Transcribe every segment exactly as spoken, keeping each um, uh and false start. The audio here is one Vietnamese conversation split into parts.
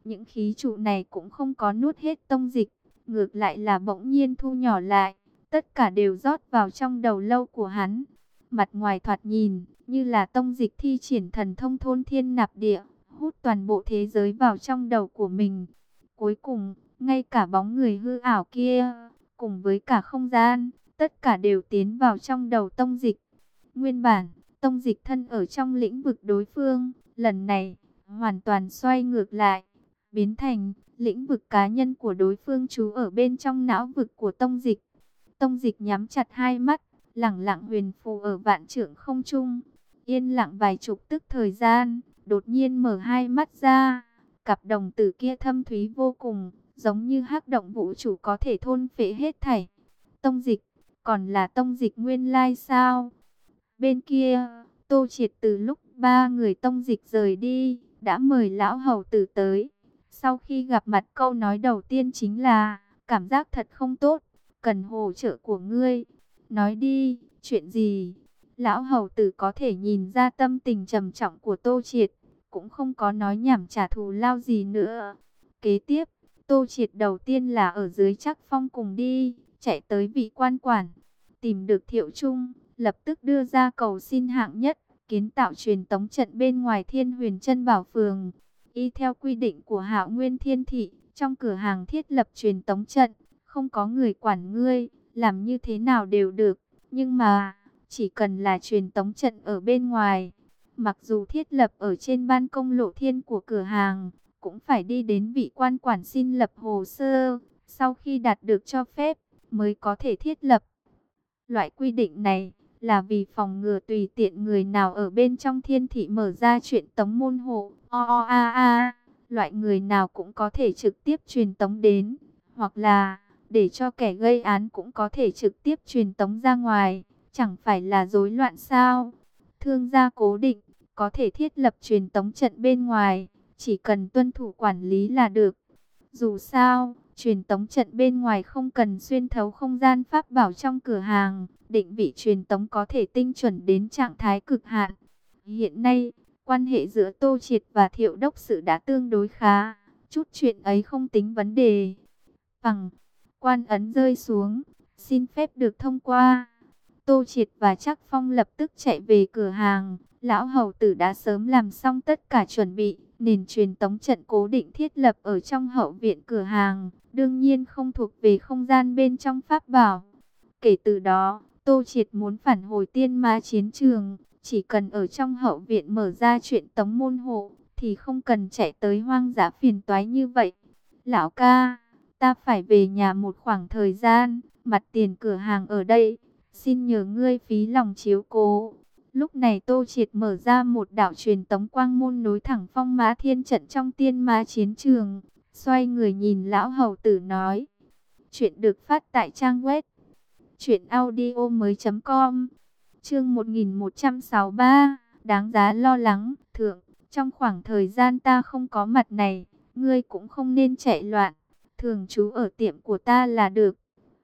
những khí trụ này cũng không có nuốt hết tông dịch, ngược lại là bỗng nhiên thu nhỏ lại, tất cả đều rót vào trong đầu lâu của hắn. Mặt ngoài thoạt nhìn như là tông dịch thi triển thần thông thôn thiên nạp địa, hút toàn bộ thế giới vào trong đầu của mình. Cuối cùng, ngay cả bóng người hư ảo kia, cùng với cả không gian, tất cả đều tiến vào trong đầu tông dịch. Nguyên bản, tông dịch thân ở trong lĩnh vực đối phương, lần này, hoàn toàn xoay ngược lại, biến thành lĩnh vực cá nhân của đối phương trú ở bên trong não vực của tông dịch. Tông dịch nhắm chặt hai mắt, lẳng lặng huyền phù ở vạn trượng không trung, yên lặng vài chục tức thời gian, đột nhiên mở hai mắt ra, cặp đồng tử kia thâm thúy vô cùng, giống như hắc động vũ trụ có thể thôn phệ hết thảy. Tông dịch, còn là tông dịch nguyên lai sao? Bên kia, Tô Triệt từ lúc ba người tông dịch rời đi, đã mời lão hầu tử tới. Sau khi gặp mặt, câu nói đầu tiên chính là, cảm giác thật không tốt, cần hỗ trợ của ngươi. Nói đi, chuyện gì? Lão hầu tử có thể nhìn ra tâm tình trầm trọng của Tô Triệt, cũng không có nói nhảm trả thù lao gì nữa. Kế tiếp, Tô Triệt đầu tiên là ở dưới Trắc Phong cùng đi, chạy tới vị quan quản, tìm được Thiệu Trung, lập tức đưa ra cầu xin hạng nhất, kiến tạo truyền tống trận bên ngoài Thiên Huyền Chân Bảo Phường. Y theo quy định của Hạo Nguyên Thiên Thị, trong cửa hàng thiết lập truyền tống trận, không có người quản ngươi, làm như thế nào đều được, nhưng mà chỉ cần là truyền tống trận ở bên ngoài, mặc dù thiết lập ở trên ban công lộ thiên của cửa hàng, cũng phải đi đến vị quan quản xin lập hồ sơ, sau khi đạt được cho phép mới có thể thiết lập. Loại quy định này là vì phòng ngừa tùy tiện người nào ở bên trong thiên thị mở ra chuyện tống môn hộ, o o a a, loại người nào cũng có thể trực tiếp truyền tống đến, hoặc là để cho kẻ gây án cũng có thể trực tiếp truyền tống ra ngoài, chẳng phải là rối loạn sao? Thương gia cố định, có thể thiết lập truyền tống trận bên ngoài, chỉ cần tuân thủ quản lý là được. Dù sao, truyền tống trận bên ngoài không cần xuyên thấu không gian pháp bảo trong cửa hàng, định vị truyền tống có thể tinh chuẩn đến trạng thái cực hạn. Hiện nay, quan hệ giữa Tô Triệt và Thiệu đốc sự đã tương đối khá, chút chuyện ấy không tính vấn đề. Bằng quan ấn rơi xuống, xin phép được thông qua. Tô Triệt và Trắc Phong lập tức chạy về cửa hàng. Lão hầu tử đã sớm làm xong tất cả chuẩn bị, nền truyền tống trận cố định thiết lập ở trong hậu viện cửa hàng, đương nhiên không thuộc về không gian bên trong pháp bảo. Kể từ đó, Tô Triệt muốn phản hồi Tiên Ma chiến trường, chỉ cần ở trong hậu viện mở ra chuyện tống môn hộ, thì không cần chạy tới hoang dã phiền toái như vậy. Lão ca, ta phải về nhà một khoảng thời gian, mặt tiền cửa hàng ở đây, xin nhờ ngươi phí lòng chiếu cố. Lúc này Tô Triệt mở ra một đạo truyền tống quang môn nối thẳng Phong Mã Thiên trận trong Tiên Ma chiến trường, xoay người nhìn lão hầu tử nói: chuyện được phát tại trang web truyện audio mới chấm com. Chương một nghìn một trăm sáu mươi ba, đáng giá lo lắng. Thượng, trong khoảng thời gian ta không có mặt này, ngươi cũng không nên chạy loạn, thường trú ở tiệm của ta là được.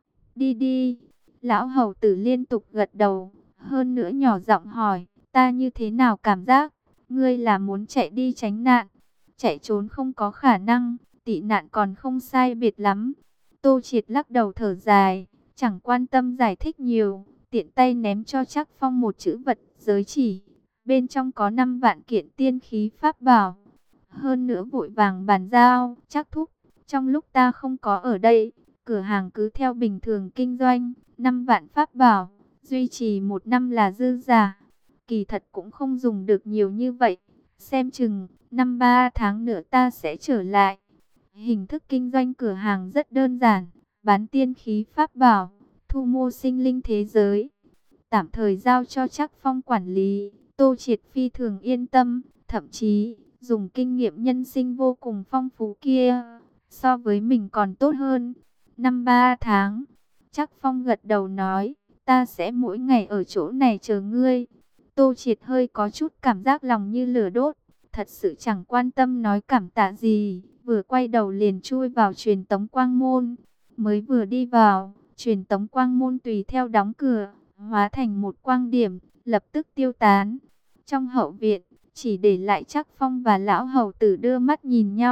Đi đi. Lão hầu tử liên tục gật đầu, hơn nữa nhỏ giọng hỏi: ta như thế nào cảm giác? Ngươi là muốn chạy đi tránh nạn? Chạy trốn không có khả năng, tị nạn còn không sai biệt lắm. Tô Triệt lắc đầu thở dài, chẳng quan tâm giải thích nhiều, tiện tay ném cho Trắc Phong một chữ vật giới chỉ, bên trong có năm vạn kiện tiên khí pháp bảo. Hơn nữa vội vàng bàn giao: Trắc thúc, trong lúc ta không có ở đây, cửa hàng cứ theo bình thường kinh doanh, năm vạn pháp bảo, duy trì một năm là dư giả. Kỳ thật cũng không dùng được nhiều như vậy, xem chừng năm ba tháng nữa ta sẽ trở lại. Hình thức kinh doanh cửa hàng rất đơn giản, bán tiên khí pháp bảo, thu mua sinh linh thế giới. Tạm thời giao cho Trắc Phong quản lý, Tô Triệt phi thường yên tâm, thậm chí dùng kinh nghiệm nhân sinh vô cùng phong phú kia, so với mình còn tốt hơn. Năm ba tháng, Trắc Phong gật đầu nói: ta sẽ mỗi ngày ở chỗ này chờ ngươi. Tô Triệt hơi có chút cảm giác lòng như lửa đốt, thật sự chẳng quan tâm nói cảm tạ gì, vừa quay đầu liền chui vào truyền tống quang môn. Mới vừa đi vào, truyền tống quang môn tùy theo đóng cửa, hóa thành một quang điểm, lập tức tiêu tán. Trong hậu viện, chỉ để lại Trắc Phong và lão hầu tử đưa mắt nhìn nhau,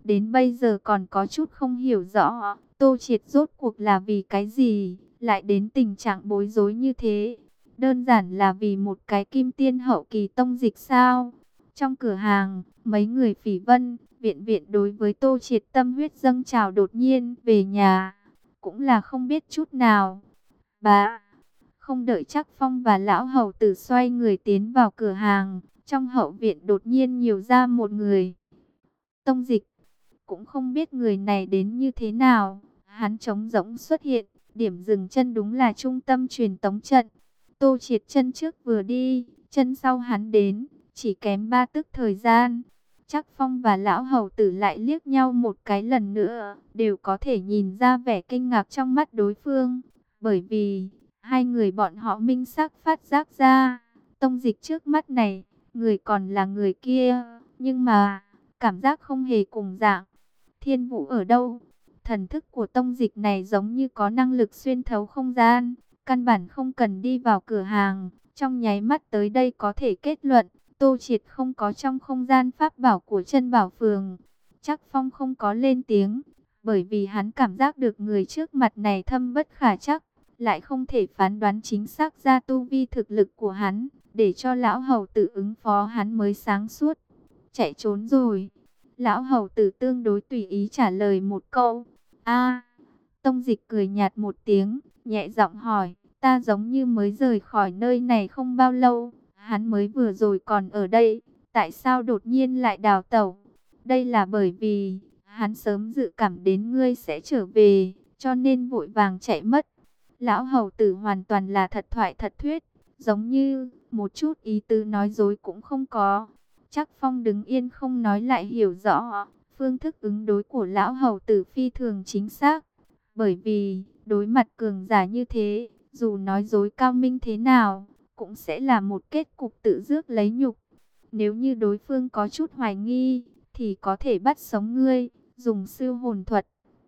đến bây giờ còn có chút không hiểu rõ, Tô Triệt rốt cuộc là vì cái gì, lại đến tình trạng bối rối như thế. Đơn giản là vì một cái kim tiên hậu kỳ tông dịch sao? Trong cửa hàng, mấy người Phỉ Vân, Viện Viện đối với Tô Triệt tâm huyết dâng trào, đột nhiên về nhà, cũng là không biết chút nào. Bà, không đợi Trác Phong và lão hầu tử xoay người tiến vào cửa hàng, trong hậu viện đột nhiên nhiều ra một người. Tông dịch, cũng không biết người này đến như thế nào, hắn trống rỗng xuất hiện, điểm dừng chân đúng là trung tâm truyền tống trận. Tô Triệt chân trước vừa đi, chân sau hắn đến, chỉ kém ba tức thời gian. Trác Phong và lão hầu tử lại liếc nhau một cái lần nữa, đều có thể nhìn ra vẻ kinh ngạc trong mắt đối phương, bởi vì hai người bọn họ minh xác phát giác ra, tông dịch trước mắt này, người còn là người kia, nhưng mà cảm giác không hề cùng dạng. Thiên Vũ ở đâu? Thần thức của tông dịch này giống như có năng lực xuyên thấu không gian, căn bản không cần đi vào cửa hàng, trong nháy mắt tới đây có thể kết luận, Tô Triệt không có trong không gian pháp bảo của Chân Bảo Phường. Trác Phong không có lên tiếng, bởi vì hắn cảm giác được người trước mặt này thâm bất khả trắc, lại không thể phán đoán chính xác ra tu vi thực lực của hắn, để cho lão hầu tử ứng phó hắn mới sáng suốt. Chạy trốn rồi. Lão hầu tử tương đối tùy ý trả lời một câu. A. Tông dịch cười nhạt một tiếng, nhẹ giọng hỏi, ta giống như mới rời khỏi nơi này không bao lâu, hắn mới vừa rồi còn ở đây, tại sao đột nhiên lại đào tẩu? Đây là bởi vì hắn sớm dự cảm đến ngươi sẽ trở về, cho nên vội vàng chạy mất. Lão hầu tử hoàn toàn là thật thoại thật thuyết, giống như một chút ý tứ nói dối cũng không có. Trác Phong đứng yên không nói, lại hiểu rõ phương thức ứng đối của lão hầu tử phi thường chính xác, bởi vì đối mặt cường giả như thế, dù nói dối cao minh thế nào, cũng sẽ là một kết cục tự rước lấy nhục. Nếu như đối phương có chút hoài nghi, thì có thể bắt sống ngươi, dùng siêu hồn thuật.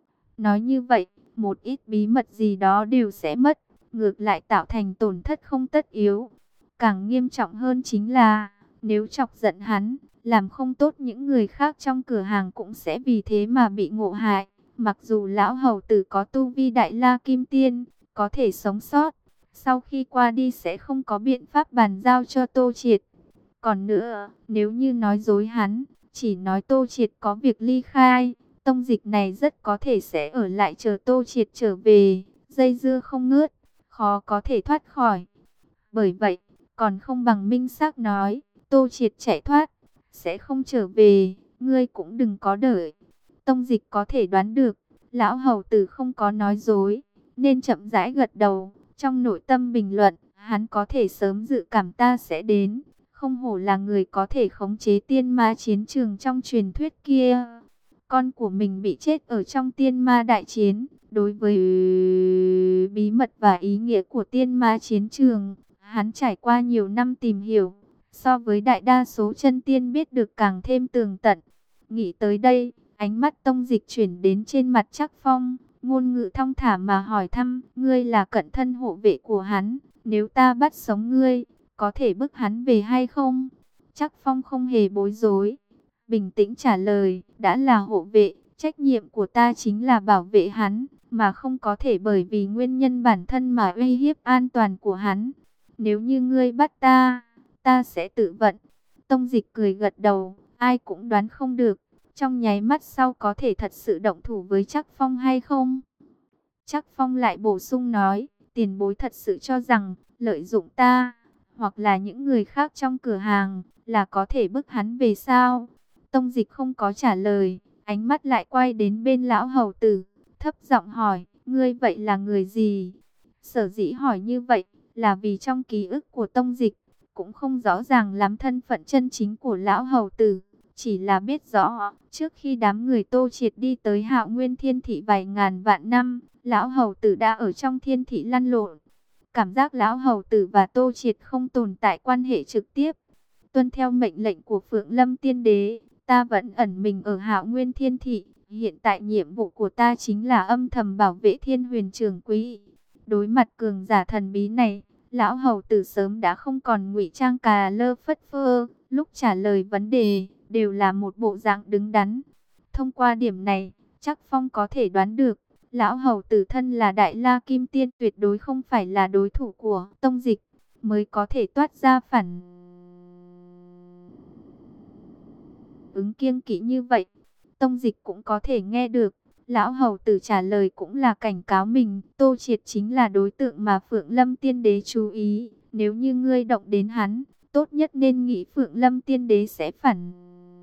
Nói như vậy, một ít bí mật gì đó đều sẽ mất, ngược lại tạo thành tổn thất không tất yếu. Càng nghiêm trọng hơn chính là, nếu chọc giận hắn, làm không tốt những người khác trong cửa hàng cũng sẽ vì thế mà bị ngộ hại. Mặc dù lão hầu tử có tu vi đại la kim tiên, có thể sống sót, sau khi qua đi sẽ không có biện pháp bàn giao cho Tô Triệt. Còn nữa, nếu như nói dối hắn, chỉ nói Tô Triệt có việc ly khai, tông dịch này rất có thể sẽ ở lại chờ Tô Triệt trở về, dây dưa không ngớt, khó có thể thoát khỏi. Bởi vậy, còn không bằng minh xác nói, Tô Triệt chạy thoát, sẽ không trở về, ngươi cũng đừng có đợi. Tông dịch có thể đoán được, lão hầu tử không có nói dối, nên chậm rãi gật đầu, trong nội tâm bình luận, hắn có thể sớm dự cảm ta sẽ đến, không hổ là người có thể khống chế tiên ma chiến trường trong truyền thuyết kia. Con của mình bị chết ở trong tiên ma đại chiến, đối với bí mật và ý nghĩa của tiên ma chiến trường, hắn trải qua nhiều năm tìm hiểu, so với đại đa số chân tiên biết được càng thêm tường tận. Nghĩ tới đây, ánh mắt tông dịch chuyển đến trên mặt Trác Phong, ngôn ngữ thong thả mà hỏi thăm, ngươi là cận thân hộ vệ của hắn, nếu ta bắt sống ngươi, có thể bức hắn về hay không? Trác Phong không hề bối rối, bình tĩnh trả lời, đã là hộ vệ, trách nhiệm của ta chính là bảo vệ hắn, mà không có thể bởi vì nguyên nhân bản thân mà uy hiếp an toàn của hắn. Nếu như ngươi bắt ta, ta sẽ tự vận. Tông dịch cười gật đầu, ai cũng đoán không được, trong nháy mắt sau có thể thật sự động thủ với Trác Phong hay không. Trác Phong lại bổ sung nói, tiền bối thật sự cho rằng, lợi dụng ta, hoặc là những người khác trong cửa hàng, là có thể bức hắn về sao? Tông dịch không có trả lời, ánh mắt lại quay đến bên lão hầu tử, thấp giọng hỏi, ngươi vậy là người gì? Sở dĩ hỏi như vậy, là vì trong ký ức của tông dịch, cũng không rõ ràng lắm thân phận chân chính của lão hầu tử. Chỉ là biết rõ, trước khi đám người Tô Triệt đi tới Hạo Nguyên Thiên Thị vài ngàn vạn năm, lão hầu tử đã ở trong thiên thị lăn lộn. Cảm giác lão hầu tử và Tô Triệt không tồn tại quan hệ trực tiếp. Tuân theo mệnh lệnh của Phượng Lâm Tiên Đế, ta vẫn ẩn mình ở Hạo Nguyên Thiên Thị. Hiện tại nhiệm vụ của ta chính là âm thầm bảo vệ Thiên Huyền Trường Quý. Đối mặt cường giả thần bí này, lão hầu tử sớm đã không còn ngụy trang cà lơ phất phơ, lúc trả lời vấn đề đều là một bộ dạng đứng đắn. Thông qua điểm này, chắc Phong có thể đoán được, lão hầu tử thân là Đại La Kim Tiên tuyệt đối không phải là đối thủ của Tông Dịch, mới có thể toát ra phản ứng kiêng kỵ như vậy. Tông Dịch cũng có thể nghe được, lão hầu tử trả lời cũng là cảnh cáo mình, Tô Triệt chính là đối tượng mà Phượng Lâm Tiên Đế chú ý, nếu như ngươi động đến hắn, tốt nhất nên nghĩ Phượng Lâm Tiên Đế sẽ phản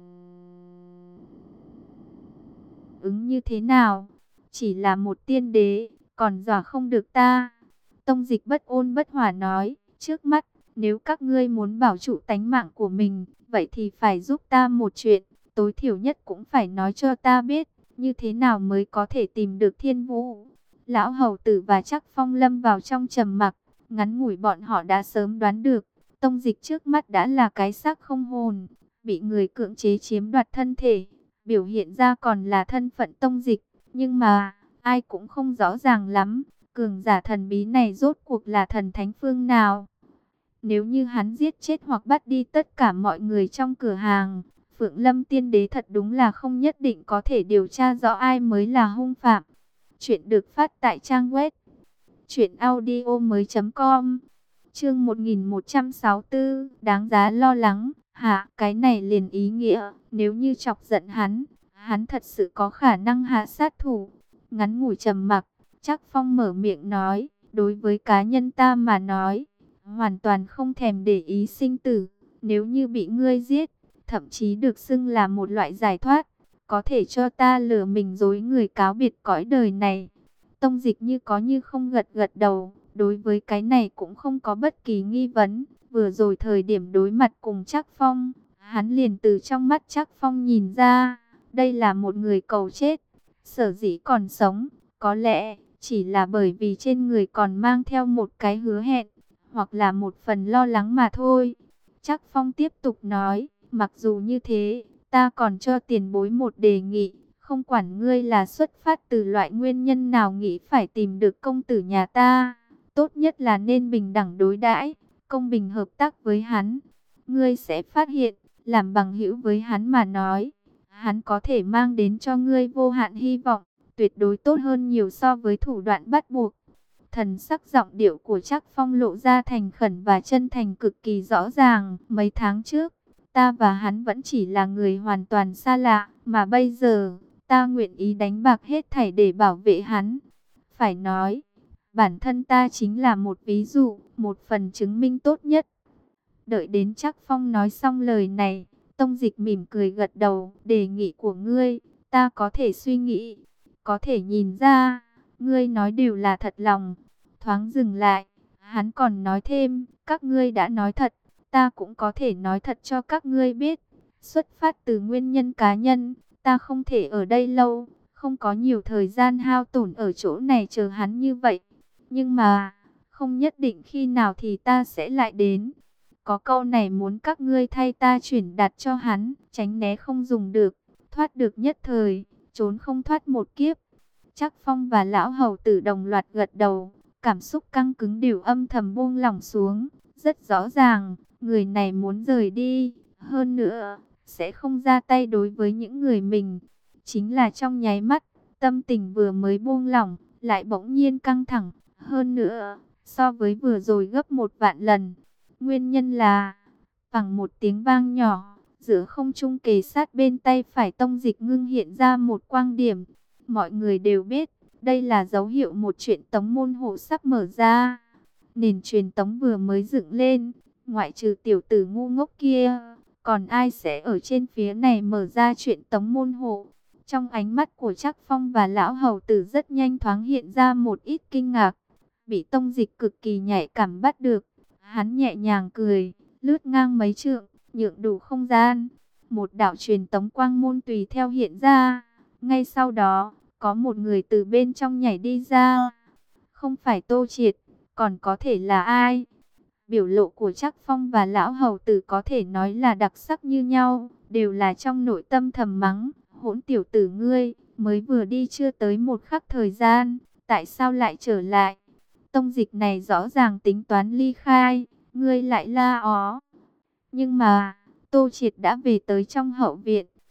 ứng như thế nào. Chỉ là một tiên đế, còn dọa không được ta. Tông Dịch bất ôn bất hỏa nói, trước mắt, nếu các ngươi muốn bảo trụ tánh mạng của mình, vậy thì phải giúp ta một chuyện, tối thiểu nhất cũng phải nói cho ta biết, như thế nào mới có thể tìm được Thiên Vũ. Lão hầu tử và Trác Phong lâm vào trong trầm mặc, ngắn ngủi bọn họ đã sớm đoán được, Tông Dịch trước mắt đã là cái xác không hồn, bị người cưỡng chế chiếm đoạt thân thể, biểu hiện ra còn là thân phận Tông Dịch, nhưng mà ai cũng không rõ ràng lắm, cường giả thần bí này rốt cuộc là thần thánh phương nào. Nếu như hắn giết chết hoặc bắt đi tất cả mọi người trong cửa hàng, Phượng Lâm Tiên Đế thật đúng là không nhất định có thể điều tra rõ ai mới là hung phạm. Chuyện được phát tại trang web truyện audio mới chấm com. Chương một nghìn một trăm sáu mươi tư, đáng giá lo lắng. Hả, cái này liền ý nghĩa, nếu như chọc giận hắn, hắn thật sự có khả năng hạ sát thủ. Ngắn ngủi trầm mặc, Trác Phong mở miệng nói, đối với cá nhân ta mà nói, hoàn toàn không thèm để ý sinh tử. Nếu như bị ngươi giết, thậm chí được xưng là một loại giải thoát, có thể cho ta lừa mình dối người cáo biệt cõi đời này. Tông Dịch như có như không gật gật đầu, đối với cái này cũng không có bất kỳ nghi vấn. Vừa rồi thời điểm đối mặt cùng Trác Phong, hắn liền từ trong mắt Trác Phong nhìn ra, đây là một người cầu chết. Sở dĩ còn sống, có lẽ chỉ là bởi vì trên người còn mang theo một cái hứa hẹn, hoặc là một phần lo lắng mà thôi. Trác Phong tiếp tục nói, mặc dù như thế, ta còn cho tiền bối một đề nghị, không quản ngươi là xuất phát từ loại nguyên nhân nào nghĩ phải tìm được công tử nhà ta, tốt nhất là nên bình đẳng đối đãi, công bình hợp tác với hắn. Ngươi sẽ phát hiện, làm bằng hữu với hắn mà nói, hắn có thể mang đến cho ngươi vô hạn hy vọng, tuyệt đối tốt hơn nhiều so với thủ đoạn bắt buộc. Thần sắc giọng điệu của Trác Phong lộ ra thành khẩn và chân thành cực kỳ rõ ràng. Mấy tháng trước, ta và hắn vẫn chỉ là người hoàn toàn xa lạ, mà bây giờ, ta nguyện ý đánh bạc hết thảy để bảo vệ hắn. Phải nói, bản thân ta chính là một ví dụ, một phần chứng minh tốt nhất. Đợi đến Trác Phong nói xong lời này, Tông Dịch mỉm cười gật đầu, đề nghị của ngươi, ta có thể suy nghĩ, có thể nhìn ra, ngươi nói đều là thật lòng. Thoáng dừng lại, hắn còn nói thêm, các ngươi đã nói thật, ta cũng có thể nói thật cho các ngươi biết. Xuất phát từ nguyên nhân cá nhân, ta không thể ở đây lâu, không có nhiều thời gian hao tổn ở chỗ này chờ hắn như vậy. Nhưng mà, không nhất định khi nào thì ta sẽ lại đến. Có câu này muốn các ngươi thay ta chuyển đạt cho hắn, tránh né không dùng được, thoát được nhất thời, trốn không thoát một kiếp. Trác Phong và lão hầu tử đồng loạt gật đầu, cảm xúc căng cứng đều âm thầm buông lỏng xuống. Rất rõ ràng, người này muốn rời đi, hơn nữa, sẽ không ra tay đối với những người mình. Chính là trong nháy mắt, tâm tình vừa mới buông lỏng, lại bỗng nhiên căng thẳng, hơn nữa, so với vừa rồi gấp một vạn lần. Nguyên nhân là, bằng một tiếng vang nhỏ, giữa không trung kề sát bên tay phải Tông Dịch ngưng hiện ra một quang điểm. Mọi người đều biết, đây là dấu hiệu một chuyện tống môn hộ sắp mở ra. Nền truyền tống vừa mới dựng lên, ngoại trừ tiểu tử ngu ngốc kia, còn ai sẽ ở trên phía này mở ra chuyện tống môn hộ? Trong ánh mắt của Trác Phong và lão hầu tử rất nhanh thoáng hiện ra một ít kinh ngạc, bị Tông Dịch cực kỳ nhạy cảm bắt được. Hắn nhẹ nhàng cười, lướt ngang mấy trượng, nhượng đủ không gian. Một đạo truyền tống quang môn tùy theo hiện ra. Ngay sau đó, có một người từ bên trong nhảy đi ra. Không phải Tô Triệt, còn có thể là ai? Biểu lộ của Trác Phong và lão hầu tử có thể nói là đặc sắc như nhau, đều là trong nội tâm thầm mắng, hỗn tiểu tử ngươi, mới vừa đi chưa tới một khắc thời gian, tại sao lại trở lại? Tông Dịch này rõ ràng tính toán ly khai, ngươi lại la ó. Nhưng mà, Tô Triệt đã về tới trong hậu viện,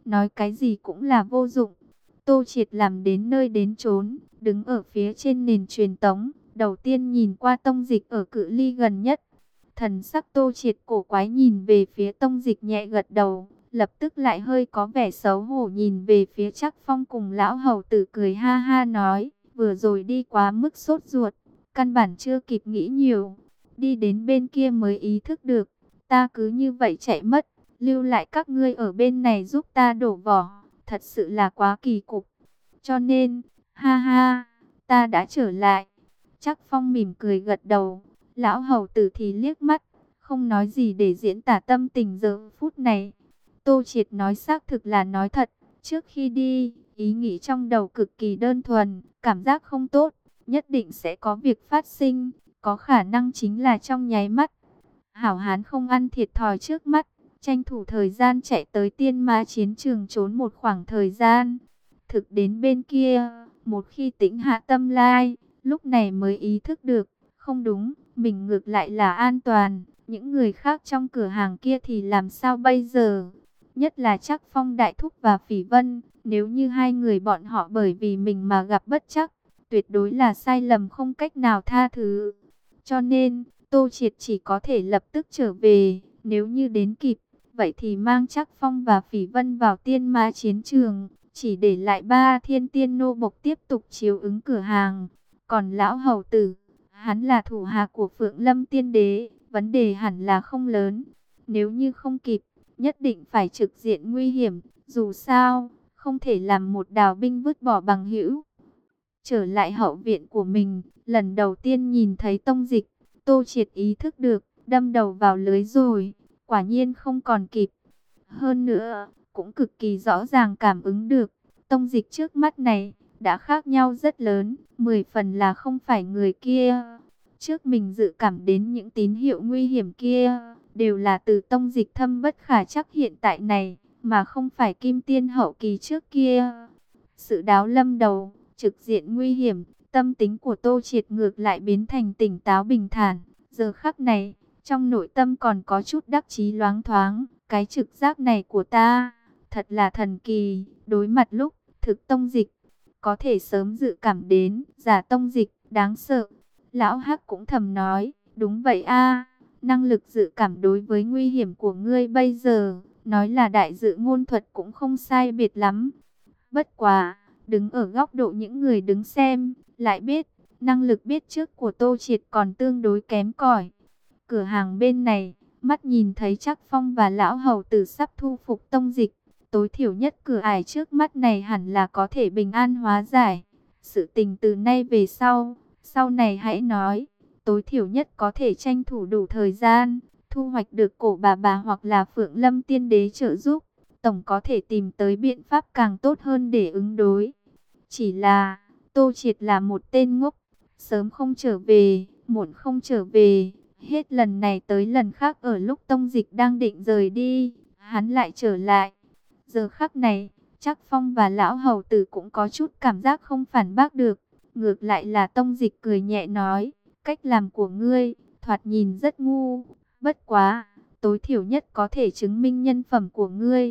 nói cái gì cũng là vô dụng. Tô Triệt làm đến nơi đến chốn, đứng ở phía trên nền truyền tống, đầu tiên nhìn qua Tông Dịch ở cự ly gần nhất. Thần sắc Tô Triệt cổ quái nhìn về phía Tông Dịch nhẹ gật đầu, lập tức lại hơi có vẻ xấu hổ nhìn về phía Trác Phong cùng lão hầu tử cười ha ha nói, vừa rồi đi quá mức sốt ruột, căn bản chưa kịp nghĩ nhiều, đi đến bên kia mới ý thức được, ta cứ như vậy chạy mất, lưu lại các ngươi ở bên này giúp ta đổ vỏ, thật sự là quá kỳ cục. Cho nên, ha ha, ta đã trở lại. Trác Phong mỉm cười gật đầu, lão hầu tử thì liếc mắt, không nói gì để diễn tả tâm tình giờ phút này. Tô Triệt nói xác thực là nói thật, trước khi đi, ý nghĩ trong đầu cực kỳ đơn thuần, cảm giác không tốt, nhất định sẽ có việc phát sinh, có khả năng chính là trong nháy mắt. Hảo hán không ăn thiệt thòi trước mắt, tranh thủ thời gian chạy tới Tiên Ma chiến trường trốn một khoảng thời gian. Thực đến bên kia, một khi tĩnh hạ tâm lai, lúc này mới ý thức được, không đúng, mình ngược lại là an toàn, những người khác trong cửa hàng kia thì làm sao bây giờ? Nhất là Trác Phong đại thúc và Phỉ Vân, nếu như hai người bọn họ bởi vì mình mà gặp bất trắc, tuyệt đối là sai lầm không cách nào tha thứ. Cho nên, Tô Triệt chỉ có thể lập tức trở về, nếu như đến kịp, vậy thì mang Trác Phong và Phỉ Vân vào Tiên Ma chiến trường, chỉ để lại ba thiên tiên nô bộc tiếp tục chiếu ứng cửa hàng. Còn lão hầu tử, hắn là thủ hạ của Phượng Lâm Tiên Đế, vấn đề hẳn là không lớn. Nếu như không kịp, nhất định phải trực diện nguy hiểm, dù sao, không thể làm một đào binh vứt bỏ bằng hữu. Trở lại hậu viện của mình, lần đầu tiên nhìn thấy Tông Dịch, Tô Triệt ý thức được, đâm đầu vào lưới rồi, quả nhiên không còn kịp. Hơn nữa, cũng cực kỳ rõ ràng cảm ứng được, Tông Dịch trước mắt này, đã khác nhau rất lớn, mười phần là không phải người kia. Trước mình dự cảm đến những tín hiệu nguy hiểm kia, đều là từ Tông Dịch thâm bất khả trắc hiện tại này, mà không phải Kim Tiên hậu kỳ trước kia. Sự đáo lâm đầu, trực diện nguy hiểm, tâm tính của Tô Triệt ngược lại biến thành tỉnh táo bình thản. Giờ khắc này, trong nội tâm còn có chút đắc chí loáng thoáng, cái trực giác này của ta, thật là thần kỳ, đối mặt lúc, thực Tông Dịch, có thể sớm dự cảm đến, giả Tông Dịch, đáng sợ. Lão Hắc cũng thầm nói, đúng vậy a, năng lực dự cảm đối với nguy hiểm của ngươi bây giờ, nói là đại dự ngôn thuật cũng không sai biệt lắm. Bất quá, đứng ở góc độ những người đứng xem, lại biết, năng lực biết trước của Tô Triệt còn tương đối kém cỏi. Cửa hàng bên này, mắt nhìn thấy Trác Phong và lão hầu tử sắp thu phục Tông Dịch, tối thiểu nhất cửa ải trước mắt này hẳn là có thể bình an hóa giải. Sự tình từ nay về sau, sau này hãy nói, tối thiểu nhất có thể tranh thủ đủ thời gian, thu hoạch được cổ bà bà hoặc là Phượng Lâm Tiên Đế trợ giúp, tổng có thể tìm tới biện pháp càng tốt hơn để ứng đối. Chỉ là, Tô Triệt là một tên ngốc, sớm không trở về, muộn không trở về, hết lần này tới lần khác ở lúc Tông Dịch đang định rời đi, hắn lại trở lại. Giờ khắc này, Trác Phong và lão hầu tử cũng có chút cảm giác không phản bác được. Ngược lại là Tông Dịch cười nhẹ nói, cách làm của ngươi, thoạt nhìn rất ngu, bất quá, tối thiểu nhất có thể chứng minh nhân phẩm của ngươi.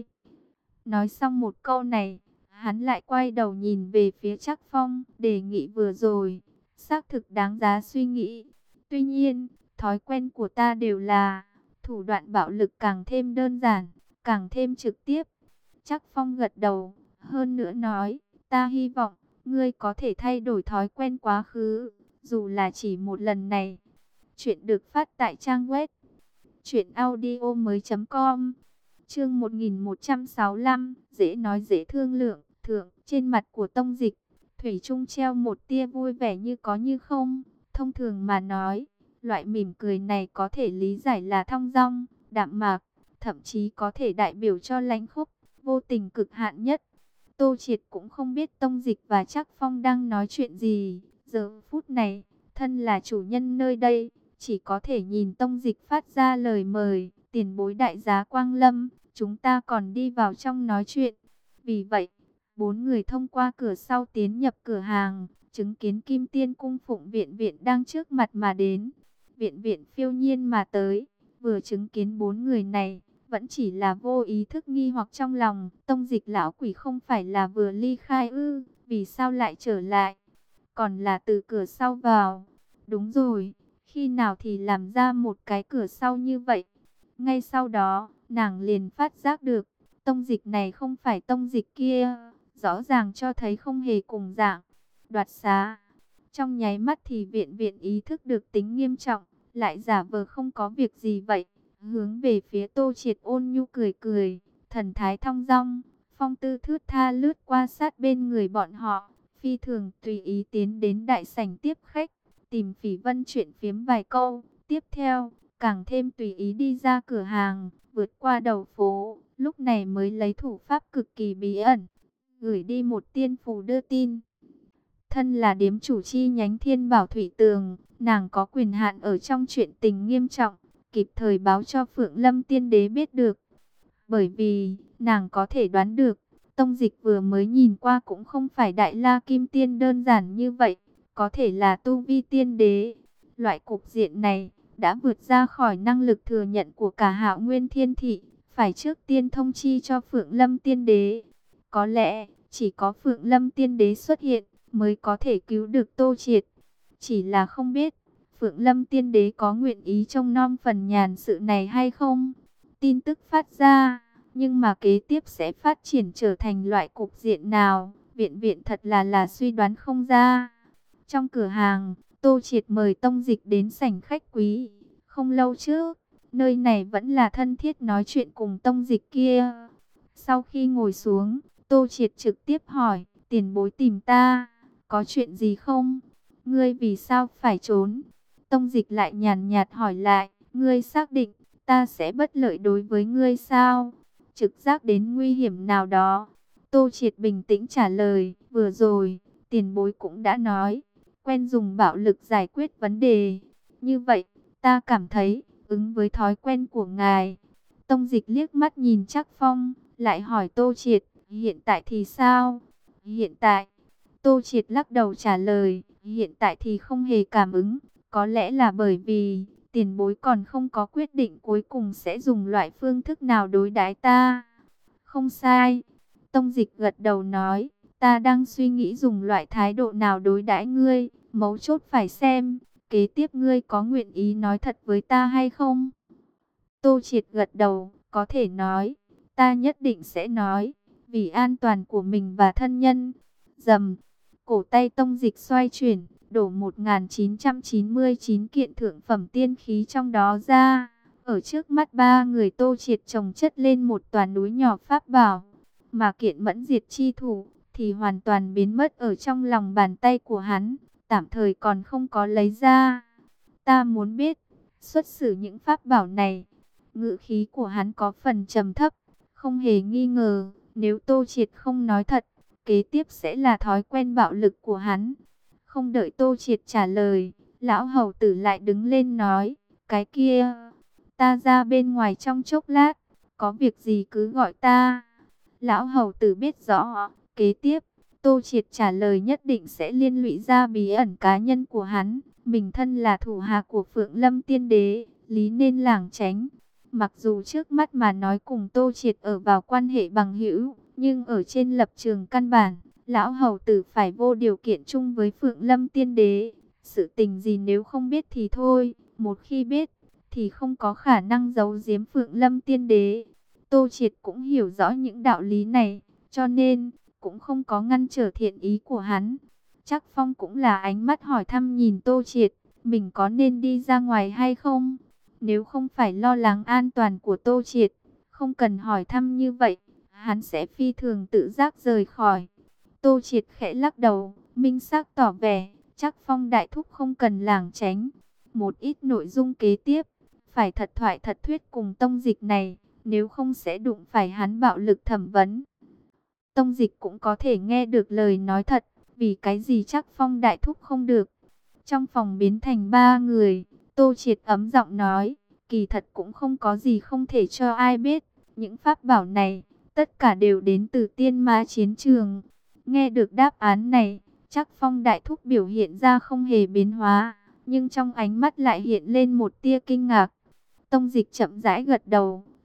Nói xong một câu này, hắn lại quay đầu nhìn về phía Trác Phong, đề nghị vừa rồi, xác thực đáng giá suy nghĩ. Tuy nhiên, thói quen của ta đều là, thủ đoạn bạo lực càng thêm đơn giản, càng thêm trực tiếp. Trác Phong gật đầu, hơn nữa nói, ta hy vọng, ngươi có thể thay đổi thói quen quá khứ, dù là chỉ một lần này. Chuyện được phát tại trang web truyện audio mới chấm com. Chương một nghìn một trăm sáu mươi lăm, dễ nói dễ thương lượng, thượng, trên mặt của Tông Dịch, thủy chung treo một tia vui vẻ như có như không. Thông thường mà nói, loại mỉm cười này có thể lý giải là thong dong, đạm mạc, thậm chí có thể đại biểu cho lãnh khốc, vô tình cực hạn nhất. Tô Triệt cũng không biết Tông Dịch và Trác Phong đang nói chuyện gì. Giờ phút này, thân là chủ nhân nơi đây, chỉ có thể nhìn Tông Dịch phát ra lời mời, tiền bối đại giá Quang Lâm, chúng ta còn đi vào trong nói chuyện. Vì vậy, bốn người thông qua cửa sau tiến nhập cửa hàng, chứng kiến Kim Tiên cung phụng viện viện đang trước mặt mà đến. Viện viện phiêu nhiên mà tới, vừa chứng kiến bốn người này, vẫn chỉ là vô ý thức nghi hoặc trong lòng. Tông Dịch lão quỷ không phải là vừa ly khai ư, vì sao lại trở lại, còn là từ cửa sau vào. Đúng rồi, khi nào thì làm ra một cái cửa sau như vậy. Ngay sau đó, nàng liền phát giác được, Tông Dịch này không phải Tông Dịch kia, rõ ràng cho thấy không hề cùng dạng. Đoạt xá. Trong nháy mắt thì viện viện ý thức được tính nghiêm trọng, lại giả vờ không có việc gì vậy. Hướng về phía Tô Triệt ôn nhu cười cười, thần thái thong dong, phong tư thướt tha lướt qua sát bên người bọn họ, phi thường tùy ý tiến đến đại sảnh tiếp khách, tìm Phỉ Vân chuyện phiếm vài câu. Tiếp theo, càng thêm tùy ý đi ra cửa hàng, vượt qua đầu phố, lúc này mới lấy thủ pháp cực kỳ bí ẩn, gửi đi một tiên phù đưa tin. Thân là điếm chủ chi nhánh Thiên Bảo Thủy Tường, nàng có quyền hạn ở trong chuyện tình nghiêm trọng, kịp thời báo cho Phượng Lâm Tiên Đế biết được. Bởi vì, nàng có thể đoán được, Tông Dịch vừa mới nhìn qua cũng không phải Đại La Kim Tiên đơn giản như vậy, có thể là tu vi tiên đế. Loại cục diện này đã vượt ra khỏi năng lực thừa nhận của cả Hạo Nguyên Thiên Thị, phải trước tiên thông chi cho Phượng Lâm Tiên Đế. Có lẽ, chỉ có Phượng Lâm Tiên Đế xuất hiện, mới có thể cứu được Tô Triệt. Chỉ là không biết, Phượng Lâm Tiên Đế có nguyện ý trông nom phần nhàn sự này hay không? Tin tức phát ra, nhưng mà kế tiếp sẽ phát triển trở thành loại cục diện nào? Viện viện thật là là suy đoán không ra. Trong cửa hàng, Tô Triệt mời Tông Dịch đến sảnh khách quý. Không lâu trước, nơi này vẫn là thân thiết nói chuyện cùng Tông Dịch kia. Sau khi ngồi xuống, Tô Triệt trực tiếp hỏi, tiền bối tìm ta, có chuyện gì không? Ngươi vì sao phải trốn? Tông Dịch lại nhàn nhạt hỏi lại, ngươi xác định ta sẽ bất lợi đối với ngươi sao? Trực giác đến nguy hiểm nào đó. Tô Triệt bình tĩnh trả lời, vừa rồi, tiền bối cũng đã nói, quen dùng bạo lực giải quyết vấn đề. Như vậy, ta cảm thấy, ứng với thói quen của ngài. Tông Dịch liếc mắt nhìn Trác Phong, lại hỏi Tô Triệt, hiện tại thì sao? Hiện tại, Tô Triệt lắc đầu trả lời, hiện tại thì không hề cảm ứng, có lẽ là bởi vì tiền bối còn không có quyết định cuối cùng sẽ dùng loại phương thức nào đối đãi ta. Không sai. Tông Dịch gật đầu nói, ta đang suy nghĩ dùng loại thái độ nào đối đãi ngươi, mấu chốt phải xem, kế tiếp ngươi có nguyện ý nói thật với ta hay không? Tô Triệt gật đầu, có thể nói, ta nhất định sẽ nói, vì an toàn của mình và thân nhân. Dầm, cổ tay Tông Dịch xoay chuyển, đổ một nghìn chín trăm chín mươi chín kiện thượng phẩm tiên khí trong đó ra. Ở trước mắt ba người Tô Triệt chồng chất lên một tòa núi nhỏ pháp bảo, mà kiện mẫn diệt chi thủ thì hoàn toàn biến mất ở trong lòng bàn tay của hắn, tạm thời còn không có lấy ra. Ta muốn biết, xuất xử những pháp bảo này. Ngữ khí của hắn có phần trầm thấp, không hề nghi ngờ, nếu Tô Triệt không nói thật, kế tiếp sẽ là thói quen bạo lực của hắn. Không đợi Tô Triệt trả lời, lão hầu tử lại đứng lên nói, cái kia, ta ra bên ngoài trong chốc lát, có việc gì cứ gọi ta. Lão hầu tử biết rõ, kế tiếp, Tô Triệt trả lời nhất định sẽ liên lụy ra bí ẩn cá nhân của hắn. Mình thân là thủ hạ của Phượng Lâm Tiên Đế, lý nên lảng tránh. Mặc dù trước mắt mà nói cùng Tô Triệt ở vào quan hệ bằng hữu, nhưng ở trên lập trường căn bản, lão hầu tử phải vô điều kiện chung với Phượng Lâm Tiên Đế. Sự tình gì nếu không biết thì thôi, một khi biết, thì không có khả năng giấu giếm Phượng Lâm Tiên Đế. Tô Triệt cũng hiểu rõ những đạo lý này, cho nên cũng không có ngăn trở thiện ý của hắn. Trác Phong cũng là ánh mắt hỏi thăm nhìn Tô Triệt, mình có nên đi ra ngoài hay không? Nếu không phải lo lắng an toàn của Tô Triệt, không cần hỏi thăm như vậy, hắn sẽ phi thường tự giác rời khỏi. Tô Triệt khẽ lắc đầu, minh xác tỏ vẻ, Trác Phong đại thúc không cần lảng tránh. Một ít nội dung kế tiếp, phải thật thoại thật thuyết cùng Tông Dịch này, nếu không sẽ đụng phải hắn bạo lực thẩm vấn. Tông Dịch cũng có thể nghe được lời nói thật, vì cái gì Trác Phong đại thúc không được. Trong phòng biến thành ba người, Tô Triệt ấm giọng nói, kỳ thật cũng không có gì không thể cho ai biết. Những pháp bảo này, tất cả đều đến từ tiên ma chiến trường. Nghe được đáp án này, Trác Phong đại thúc biểu hiện ra không hề biến hóa, nhưng trong ánh mắt lại hiện lên một tia kinh ngạc. Tông Dịch chậm rãi gật đầu,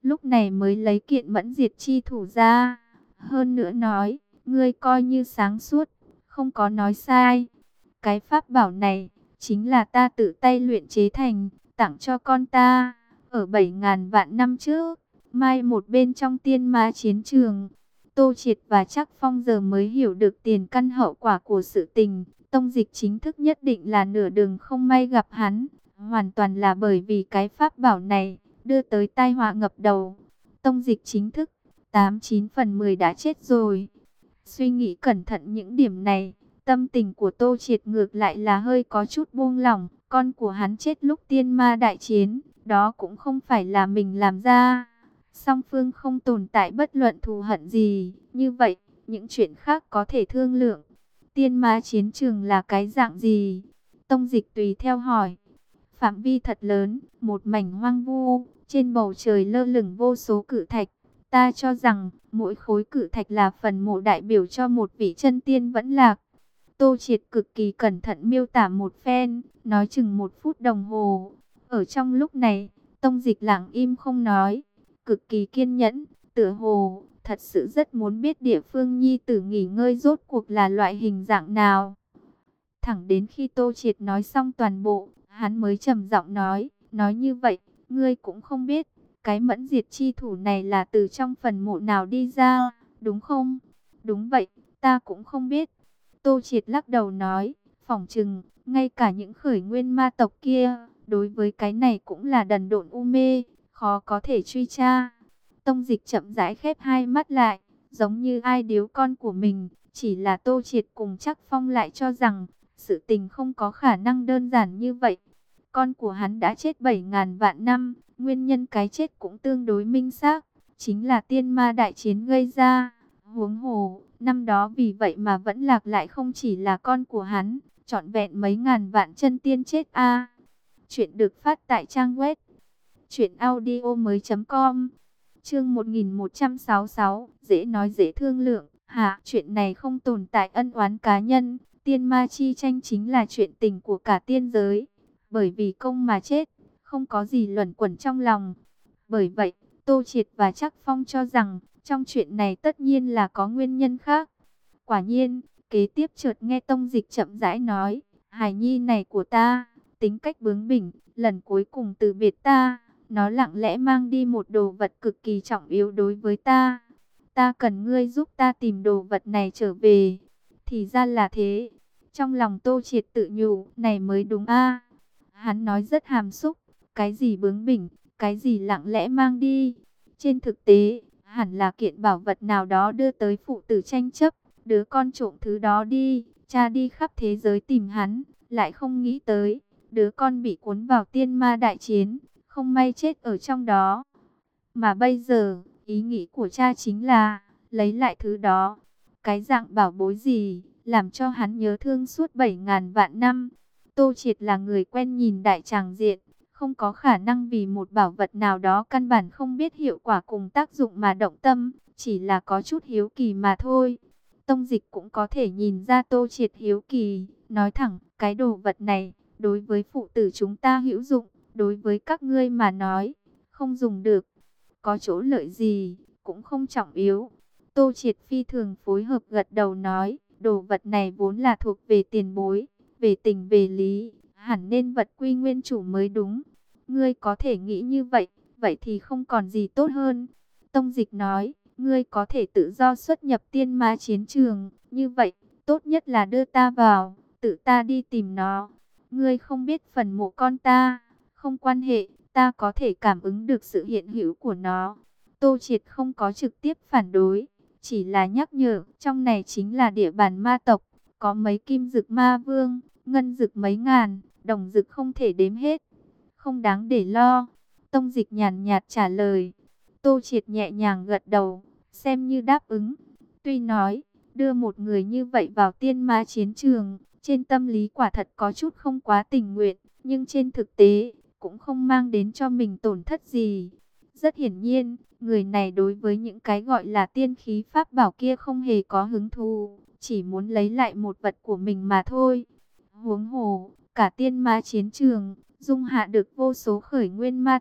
lúc này mới lấy kiện mẫn diệt chi thủ ra. Hơn nữa nói, ngươi coi như sáng suốt, không có nói sai. Cái pháp bảo này, chính là ta tự tay luyện chế thành, tặng cho con ta, ở bảy ngàn vạn năm trước, mai một bên trong tiên ma chiến trường. Tô Triệt và Trác Phong giờ mới hiểu được tiền căn hậu quả của sự tình. Tông Dịch chính thức nhất định là nửa đường không may gặp hắn, hoàn toàn là bởi vì cái pháp bảo này, đưa tới tai họa ngập đầu. Tông Dịch chính thức, tám chín phần mười đã chết rồi. Suy nghĩ cẩn thận những điểm này, tâm tình của Tô Triệt ngược lại là hơi có chút buông lỏng. Con của hắn chết lúc tiên ma đại chiến, đó cũng không phải là mình làm ra. Song phương không tồn tại bất luận thù hận gì, như vậy, những chuyện khác có thể thương lượng. Tiên ma chiến trường là cái dạng gì? Tông Dịch tùy theo hỏi. Phạm vi thật lớn, một mảnh hoang vu, trên bầu trời lơ lửng vô số cự thạch. Ta cho rằng, mỗi khối cự thạch là phần mộ đại biểu cho một vị chân tiên vẫn lạc. Tô Triệt cực kỳ cẩn thận miêu tả một phen, nói chừng một phút đồng hồ. Ở trong lúc này, Tông Dịch lặng im không nói, cực kỳ kiên nhẫn, tựa hồ thật sự rất muốn biết địa phương nhi tử nghỉ ngơi rốt cuộc là loại hình dạng nào. Thẳng đến khi Tô Triệt nói xong toàn bộ, hắn mới trầm giọng nói, nói như vậy, ngươi cũng không biết, cái mẫn diệt chi thủ này là từ trong phần mộ nào đi ra, đúng không? Đúng vậy, ta cũng không biết. Tô Triệt lắc đầu nói, phỏng chừng, ngay cả những khởi nguyên ma tộc kia, đối với cái này cũng là đần độn u mê, khó có thể truy tra. Tông Dịch chậm rãi khép hai mắt lại, giống như ai điếu con của mình, chỉ là Tô Triệt cùng Trác Phong lại cho rằng, sự tình không có khả năng đơn giản như vậy. Con của hắn đã chết bảy ngàn vạn năm, nguyên nhân cái chết cũng tương đối minh xác, chính là tiên ma đại chiến gây ra. Huống hồ, năm đó vì vậy mà vẫn lạc lại không chỉ là con của hắn, trọn vẹn mấy ngàn vạn chân tiên chết a. Chuyện được phát tại trang web truyện audio mới chấm com. Chương một nghìn một trăm sáu mươi sáu, dễ nói dễ thương lượng. Hả, chuyện này không tồn tại ân oán cá nhân, tiên ma chi tranh chính là chuyện tình của cả tiên giới. Bởi vì công mà chết, không có gì luẩn quẩn trong lòng. Bởi vậy, Tô Triệt và Trác Phong cho rằng, trong chuyện này tất nhiên là có nguyên nhân khác. Quả nhiên, kế tiếp chợt nghe Tông Dịch chậm rãi nói, hài nhi này của ta, tính cách bướng bỉnh, lần cuối cùng từ biệt ta, nó lặng lẽ mang đi một đồ vật cực kỳ trọng yếu đối với ta. Ta cần ngươi giúp ta tìm đồ vật này trở về. Thì ra là thế. Trong lòng Tô Triệt tự nhủ, này mới đúng a. Hắn nói rất hàm xúc, cái gì bướng bỉnh, cái gì lặng lẽ mang đi. Trên thực tế, hẳn là kiện bảo vật nào đó đưa tới phụ tử tranh chấp, đứa con trộm thứ đó đi, cha đi khắp thế giới tìm hắn, lại không nghĩ tới, đứa con bị cuốn vào tiên ma đại chiến, không may chết ở trong đó. Mà bây giờ, ý nghĩ của cha chính là, lấy lại thứ đó. Cái dạng bảo bối gì, làm cho hắn nhớ thương suốt bảy ngàn vạn năm. Tô Triệt là người quen nhìn đại tràng diện, không có khả năng vì một bảo vật nào đó căn bản không biết hiệu quả cùng tác dụng mà động tâm, chỉ là có chút hiếu kỳ mà thôi. Tông Dịch cũng có thể nhìn ra Tô Triệt hiếu kỳ, nói thẳng, cái đồ vật này, đối với phụ tử chúng ta hữu dụng, đối với các ngươi mà nói, không dùng được. Có chỗ lợi gì, cũng không trọng yếu. Tô Triệt phi thường phối hợp gật đầu nói, đồ vật này vốn là thuộc về tiền bối, về tình về lý, hẳn nên vật quy nguyên chủ mới đúng. Ngươi có thể nghĩ như vậy, vậy thì không còn gì tốt hơn. Tông Dịch nói, ngươi có thể tự do xuất nhập tiên ma chiến trường, như vậy, tốt nhất là đưa ta vào, tự ta đi tìm nó. Ngươi không biết phần mộ con ta, không quan hệ, ta có thể cảm ứng được sự hiện hữu của nó. Tô Triệt không có trực tiếp phản đối, chỉ là nhắc nhở, trong này chính là địa bàn ma tộc, có mấy kim dực ma vương, ngân dực mấy ngàn, đồng dực không thể đếm hết, không đáng để lo. Tông Dịch nhàn nhạt trả lời. Tô Triệt nhẹ nhàng gật đầu, xem như đáp ứng. Tuy nói, đưa một người như vậy vào tiên ma chiến trường, trên tâm lý quả thật có chút không quá tình nguyện, nhưng trên thực tế, cũng không mang đến cho mình tổn thất gì. Rất hiển nhiên, người này đối với những cái gọi là tiên khí pháp bảo kia không hề có hứng thú, chỉ muốn lấy lại một vật của mình mà thôi. Huống hồ, cả tiên ma chiến trường, dung hạ được vô số khởi nguyên ma tộc,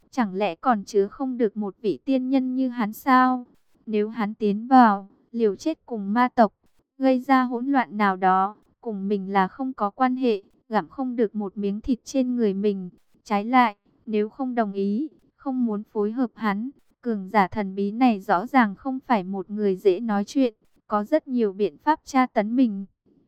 Chẳng lẽ còn chứa không được một vị tiên nhân như hắn sao? Nếu hắn tiến vào, liều chết cùng ma tộc, gây ra hỗn loạn nào đó, cùng mình là không có quan hệ, gặm không được một miếng thịt trên người mình. Trái lại, nếu không đồng ý, không muốn phối hợp hắn, cường giả thần bí này rõ ràng không phải một người dễ nói chuyện, có rất nhiều biện pháp tra tấn mình.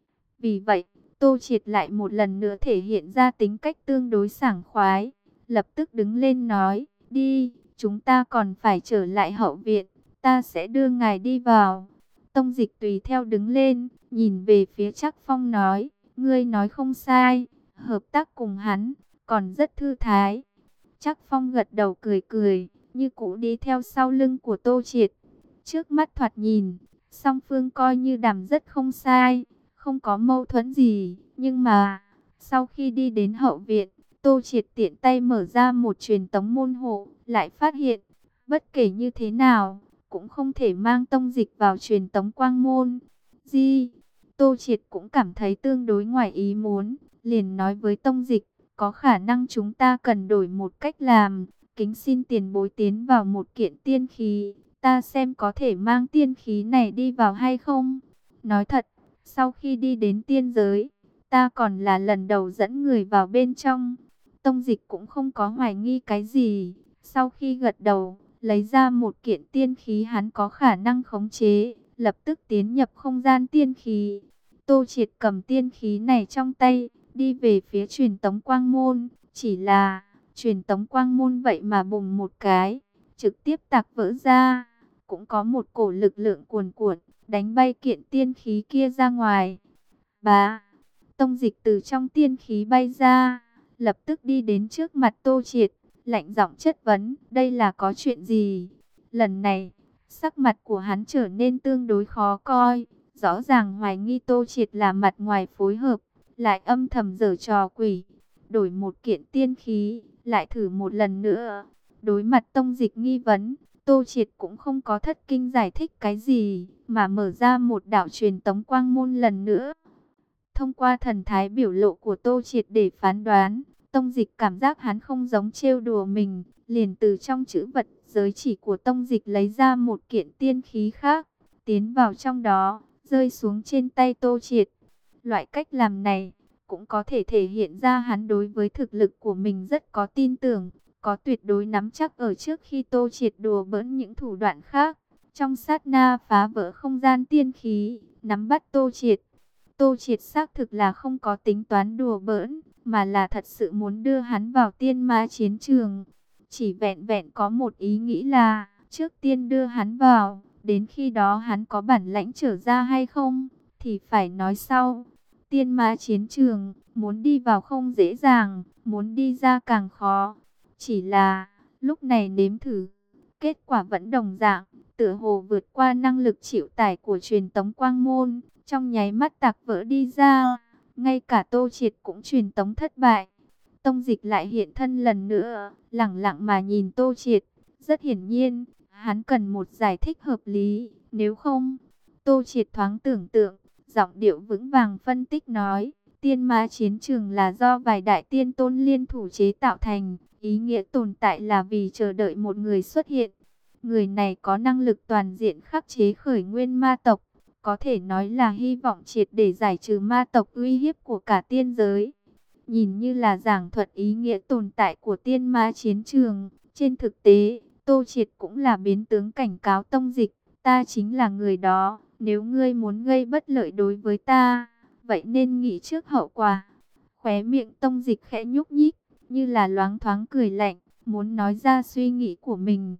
Vì vậy, Tô Triệt lại một lần nữa thể hiện ra tính cách tương đối sảng khoái, lập tức đứng lên nói, đi, chúng ta còn phải trở lại hậu viện, ta sẽ đưa ngài đi vào. Tông Dịch tùy theo đứng lên, nhìn về phía Trác Phong nói, ngươi nói không sai, hợp tác cùng hắn, còn rất thư thái. Trác Phong gật đầu cười cười, như cũ đi theo sau lưng của Tô Triệt. Trước mắt thoạt nhìn, song phương coi như đàm rất không sai, không có mâu thuẫn gì, nhưng mà sau khi đi đến hậu viện, Tô Triệt tiện tay mở ra một truyền tống môn hộ, lại phát hiện, bất kể như thế nào, cũng không thể mang Tông Dịch vào truyền tống quang môn. Di, Tô Triệt cũng cảm thấy tương đối ngoài ý muốn, liền nói với Tông Dịch, có khả năng chúng ta cần đổi một cách làm, kính xin tiền bối tiến vào một kiện tiên khí, ta xem có thể mang tiên khí này đi vào hay không. Nói thật, sau khi đi đến tiên giới, ta còn là lần đầu dẫn người vào bên trong. Tông Dịch cũng không có hoài nghi cái gì. Sau khi gật đầu, lấy ra một kiện tiên khí hắn có khả năng khống chế, lập tức tiến nhập không gian tiên khí. Tô Triệt cầm tiên khí này trong tay, đi về phía truyền tống quang môn. Chỉ là, truyền tống quang môn vậy mà bùng một cái, trực tiếp tạc vỡ ra. Cũng có một cổ lực lượng cuồn cuộn, đánh bay kiện tiên khí kia ra ngoài. Bá, Tông Dịch từ trong tiên khí bay ra, lập tức đi đến trước mặt Tô Triệt, lạnh giọng chất vấn, đây là có chuyện gì? Lần này, sắc mặt của hắn trở nên tương đối khó coi, rõ ràng hoài nghi Tô Triệt là mặt ngoài phối hợp, lại âm thầm giở trò quỷ. Đổi một kiện tiên khí, lại thử một lần nữa. Đối mặt Tông Dịch nghi vấn, Tô Triệt cũng không có thất kinh giải thích cái gì, mà mở ra một đạo truyền tống quang môn lần nữa. Thông qua thần thái biểu lộ của Tô Triệt để phán đoán, Tông Dịch cảm giác hắn không giống trêu đùa mình, liền từ trong chữ vật giới chỉ của Tông Dịch lấy ra một kiện tiên khí khác, tiến vào trong đó, rơi xuống trên tay Tô Triệt. Loại cách làm này cũng có thể thể hiện ra hắn đối với thực lực của mình rất có tin tưởng, có tuyệt đối nắm chắc ở trước khi Tô Triệt đùa bỡn những thủ đoạn khác. Trong sát na phá vỡ không gian tiên khí, nắm bắt Tô Triệt. Tô Triệt xác thực là không có tính toán đùa bỡn, mà là thật sự muốn đưa hắn vào tiên ma chiến trường. Chỉ vẹn vẹn có một ý nghĩ là, trước tiên đưa hắn vào, đến khi đó hắn có bản lãnh trở ra hay không, thì phải nói sau. Tiên ma chiến trường, muốn đi vào không dễ dàng, muốn đi ra càng khó. Chỉ là, lúc này nếm thử, kết quả vẫn đồng dạng, tựa hồ vượt qua năng lực chịu tải của truyền tống quang môn, trong nháy mắt tạc vỡ đi ra, ngay cả Tô Triệt cũng truyền tống thất bại. Tông Dịch lại hiện thân lần nữa, lẳng lặng mà nhìn Tô Triệt, rất hiển nhiên, hắn cần một giải thích hợp lý, nếu không, Tô Triệt thoáng tưởng tượng, giọng điệu vững vàng phân tích nói, tiên ma chiến trường là do vài đại tiên tôn liên thủ chế tạo thành, ý nghĩa tồn tại là vì chờ đợi một người xuất hiện. Người này có năng lực toàn diện khắc chế khởi nguyên ma tộc, có thể nói là hy vọng triệt để giải trừ ma tộc uy hiếp của cả tiên giới. Nhìn như là giảng thuật ý nghĩa tồn tại của tiên ma chiến trường, trên thực tế, Tô Triệt cũng là biến tướng cảnh cáo Tông Dịch, ta chính là người đó, nếu ngươi muốn gây bất lợi đối với ta, vậy nên nghĩ trước hậu quả. Khóe miệng Tông Dịch khẽ nhúc nhích, như là loáng thoáng cười lạnh, muốn nói ra suy nghĩ của mình.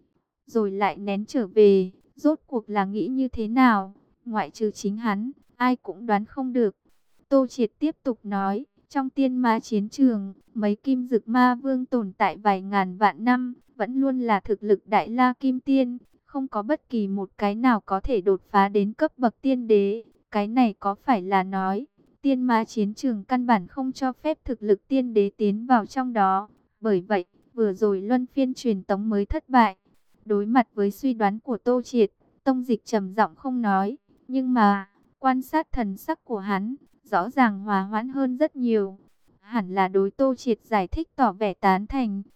Rồi lại nén trở về, rốt cuộc là nghĩ như thế nào, ngoại trừ chính hắn, ai cũng đoán không được. Tô Triệt tiếp tục nói, trong tiên ma chiến trường, mấy kim dực ma vương tồn tại vài ngàn vạn năm, vẫn luôn là thực lực đại la kim tiên, không có bất kỳ một cái nào có thể đột phá đến cấp bậc tiên đế. Cái này có phải là nói, tiên ma chiến trường căn bản không cho phép thực lực tiên đế tiến vào trong đó. Bởi vậy, vừa rồi luân phiên truyền tống mới thất bại. Đối mặt với suy đoán của Tô Triệt, Tông Dịch trầm giọng không nói, nhưng mà, quan sát thần sắc của hắn, rõ ràng hòa hoãn hơn rất nhiều. Hẳn là đối Tô Triệt giải thích tỏ vẻ tán thành.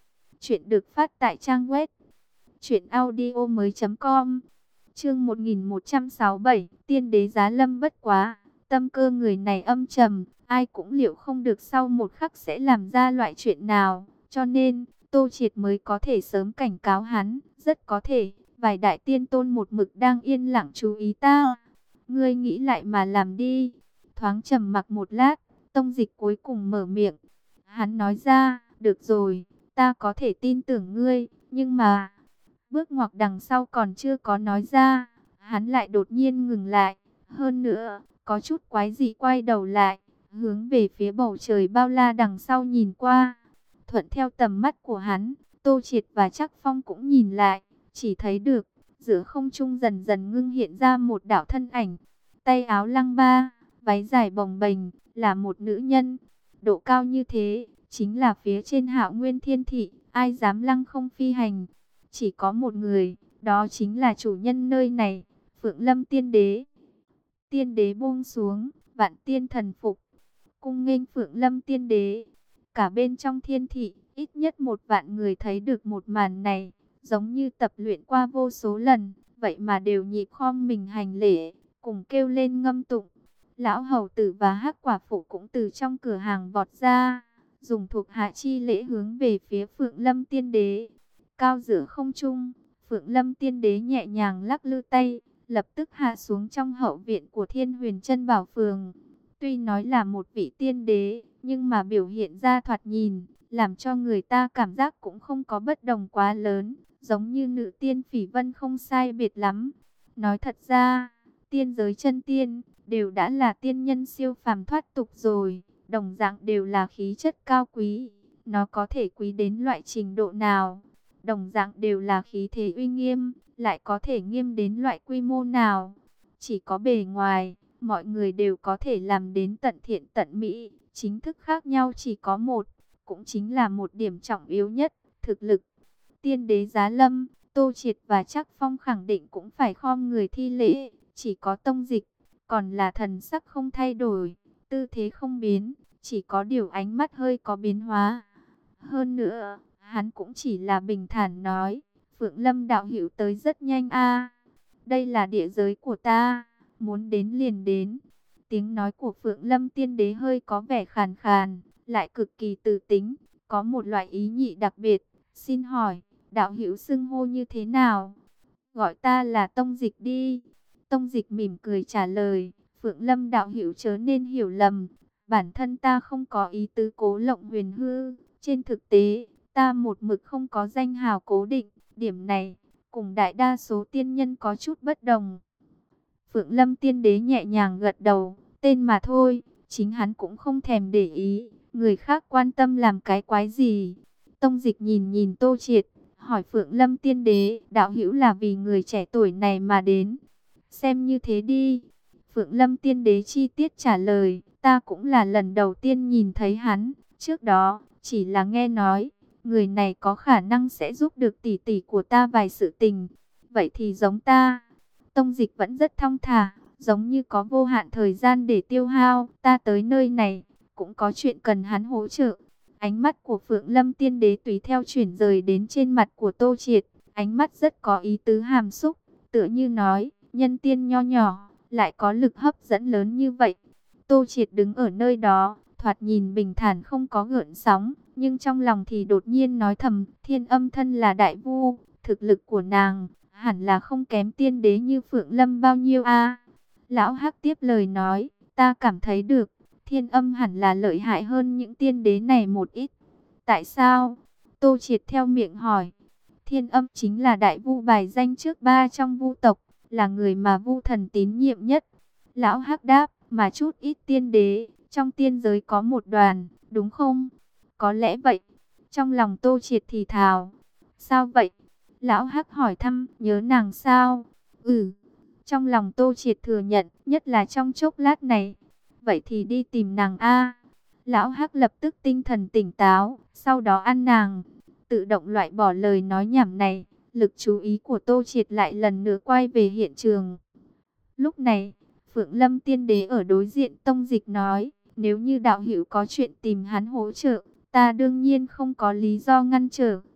Chuyện được phát tại trang web truyện audio mới chấm com. Chương một nghìn một trăm sáu mươi bảy, Tiên đế giá lâm bất quá. Tâm cơ người này âm trầm, ai cũng liệu không được sau một khắc sẽ làm ra loại chuyện nào, cho nên Tô Triệt mới có thể sớm cảnh cáo hắn. Rất có thể vài đại tiên tôn một mực đang yên lặng chú ý ta. Ngươi nghĩ lại mà làm đi. Thoáng trầm mặc một lát, Tông Dịch cuối cùng mở miệng. Hắn nói ra, được rồi, ta có thể tin tưởng ngươi, nhưng mà... Bước ngoặt đằng sau còn chưa có nói ra, hắn lại đột nhiên ngừng lại. Hơn nữa, có chút quái dị quay đầu lại, hướng về phía bầu trời bao la đằng sau nhìn qua. Thuận theo tầm mắt của hắn, Tô Triệt và Trác Phong cũng nhìn lại, chỉ thấy được, giữa không trung dần dần ngưng hiện ra một đạo thân ảnh. Tay áo lăng ba, váy dài bồng bềnh, là một nữ nhân. Độ cao như thế, chính là phía trên Hạo Nguyên Thiên Thị, ai dám lăng không phi hành. Chỉ có một người, đó chính là chủ nhân nơi này, Phượng Lâm Tiên Đế. Tiên Đế buông xuống, vạn tiên thần phục, cung nghênh Phượng Lâm Tiên Đế. Cả bên trong thiên thị, ít nhất một vạn người thấy được một màn này, giống như tập luyện qua vô số lần, vậy mà đều nhịp khom mình hành lễ, cùng kêu lên ngâm tụng. Lão hầu tử và Hắc quả phụ cũng từ trong cửa hàng vọt ra, dùng thuộc hạ chi lễ hướng về phía Phượng Lâm Tiên Đế. Cao giữa không trung, Phượng Lâm Tiên Đế nhẹ nhàng lắc lư tay, lập tức hạ xuống trong hậu viện của Thiên Huyền Chân Bảo Phường. Tuy nói là một vị tiên đế, nhưng mà biểu hiện ra thoạt nhìn, làm cho người ta cảm giác cũng không có bất đồng quá lớn, giống như nữ tiên Phỉ Vân không sai biệt lắm. Nói thật ra, tiên giới chân tiên, đều đã là tiên nhân siêu phàm thoát tục rồi, đồng dạng đều là khí chất cao quý. Nó có thể quý đến loại trình độ nào? Đồng dạng đều là khí thế uy nghiêm, lại có thể nghiêm đến loại quy mô nào? Chỉ có bề ngoài, mọi người đều có thể làm đến tận thiện tận mỹ, chính thức khác nhau chỉ có một, cũng chính là một điểm trọng yếu nhất, thực lực. Tiên đế giá lâm, Tô Triệt và Trác Phong khẳng định cũng phải khom người thi lễ, chỉ có Tông Dịch, còn là thần sắc không thay đổi, tư thế không biến, chỉ có điều ánh mắt hơi có biến hóa. Hơn nữa, hắn cũng chỉ là bình thản nói, Phượng Lâm đạo hữu tới rất nhanh a. Đây là địa giới của ta, muốn đến liền đến. Tiếng nói của Phượng Lâm Tiên Đế hơi có vẻ khàn khàn, lại cực kỳ từ tính, có một loại ý nhị đặc biệt. Xin hỏi, đạo hữu xưng hô như thế nào? Gọi ta là Tông Dịch đi. Tông Dịch mỉm cười trả lời, Phượng Lâm đạo hữu chớ nên hiểu lầm, bản thân ta không có ý tứ cố lộng huyền hư. Trên thực tế, ta một mực không có danh hào cố định, điểm này cùng đại đa số tiên nhân có chút bất đồng. Phượng Lâm Tiên Đế nhẹ nhàng gật đầu, tên mà thôi, chính hắn cũng không thèm để ý, người khác quan tâm làm cái quái gì. Tông Dịch nhìn nhìn Tô Triệt, hỏi Phượng Lâm Tiên Đế, đạo hữu là vì người trẻ tuổi này mà đến. Xem như thế đi. Phượng Lâm Tiên Đế chi tiết trả lời, ta cũng là lần đầu tiên nhìn thấy hắn, trước đó chỉ là nghe nói, người này có khả năng sẽ giúp được tỷ tỷ của ta vài sự tình. Vậy thì giống ta. Tông Dịch vẫn rất thong thả, giống như có vô hạn thời gian để tiêu hao. Ta tới nơi này, cũng có chuyện cần hắn hỗ trợ. Ánh mắt của Phượng Lâm Tiên Đế tùy theo chuyển rời đến trên mặt của Tô Triệt. Ánh mắt rất có ý tứ hàm xúc, tựa như nói, nhân tiên nho nhỏ, lại có lực hấp dẫn lớn như vậy. Tô Triệt đứng ở nơi đó, thoạt nhìn bình thản không có gợn sóng, nhưng trong lòng thì đột nhiên nói thầm, Thiên Âm thân là đại vu, thực lực của nàng hẳn là không kém tiên đế như Phượng Lâm bao nhiêu a. Lão Hắc tiếp lời nói, ta cảm thấy được, Thiên Âm hẳn là lợi hại hơn những tiên đế này một ít. Tại sao? Tô Triệt theo miệng hỏi. Thiên Âm chính là đại vu bài danh trước ba trong vu tộc, là người mà vu thần tín nhiệm nhất. Lão Hắc đáp, mà chút ít tiên đế, trong tiên giới có một đoàn, đúng không? Có lẽ vậy. Trong lòng Tô Triệt thì thào. Sao vậy? Lão Hắc hỏi thăm, nhớ nàng sao? Ừ. Trong lòng Tô Triệt thừa nhận, nhất là trong chốc lát này. Vậy thì đi tìm nàng a. Lão Hắc lập tức tinh thần tỉnh táo, sau đó ăn nàng. Tự động loại bỏ lời nói nhảm này, lực chú ý của Tô Triệt lại lần nữa quay về hiện trường. Lúc này, Phượng Lâm Tiên Đế ở đối diện Tông Dịch nói, nếu như đạo hữu có chuyện tìm hắn hỗ trợ, ta đương nhiên không có lý do ngăn trở,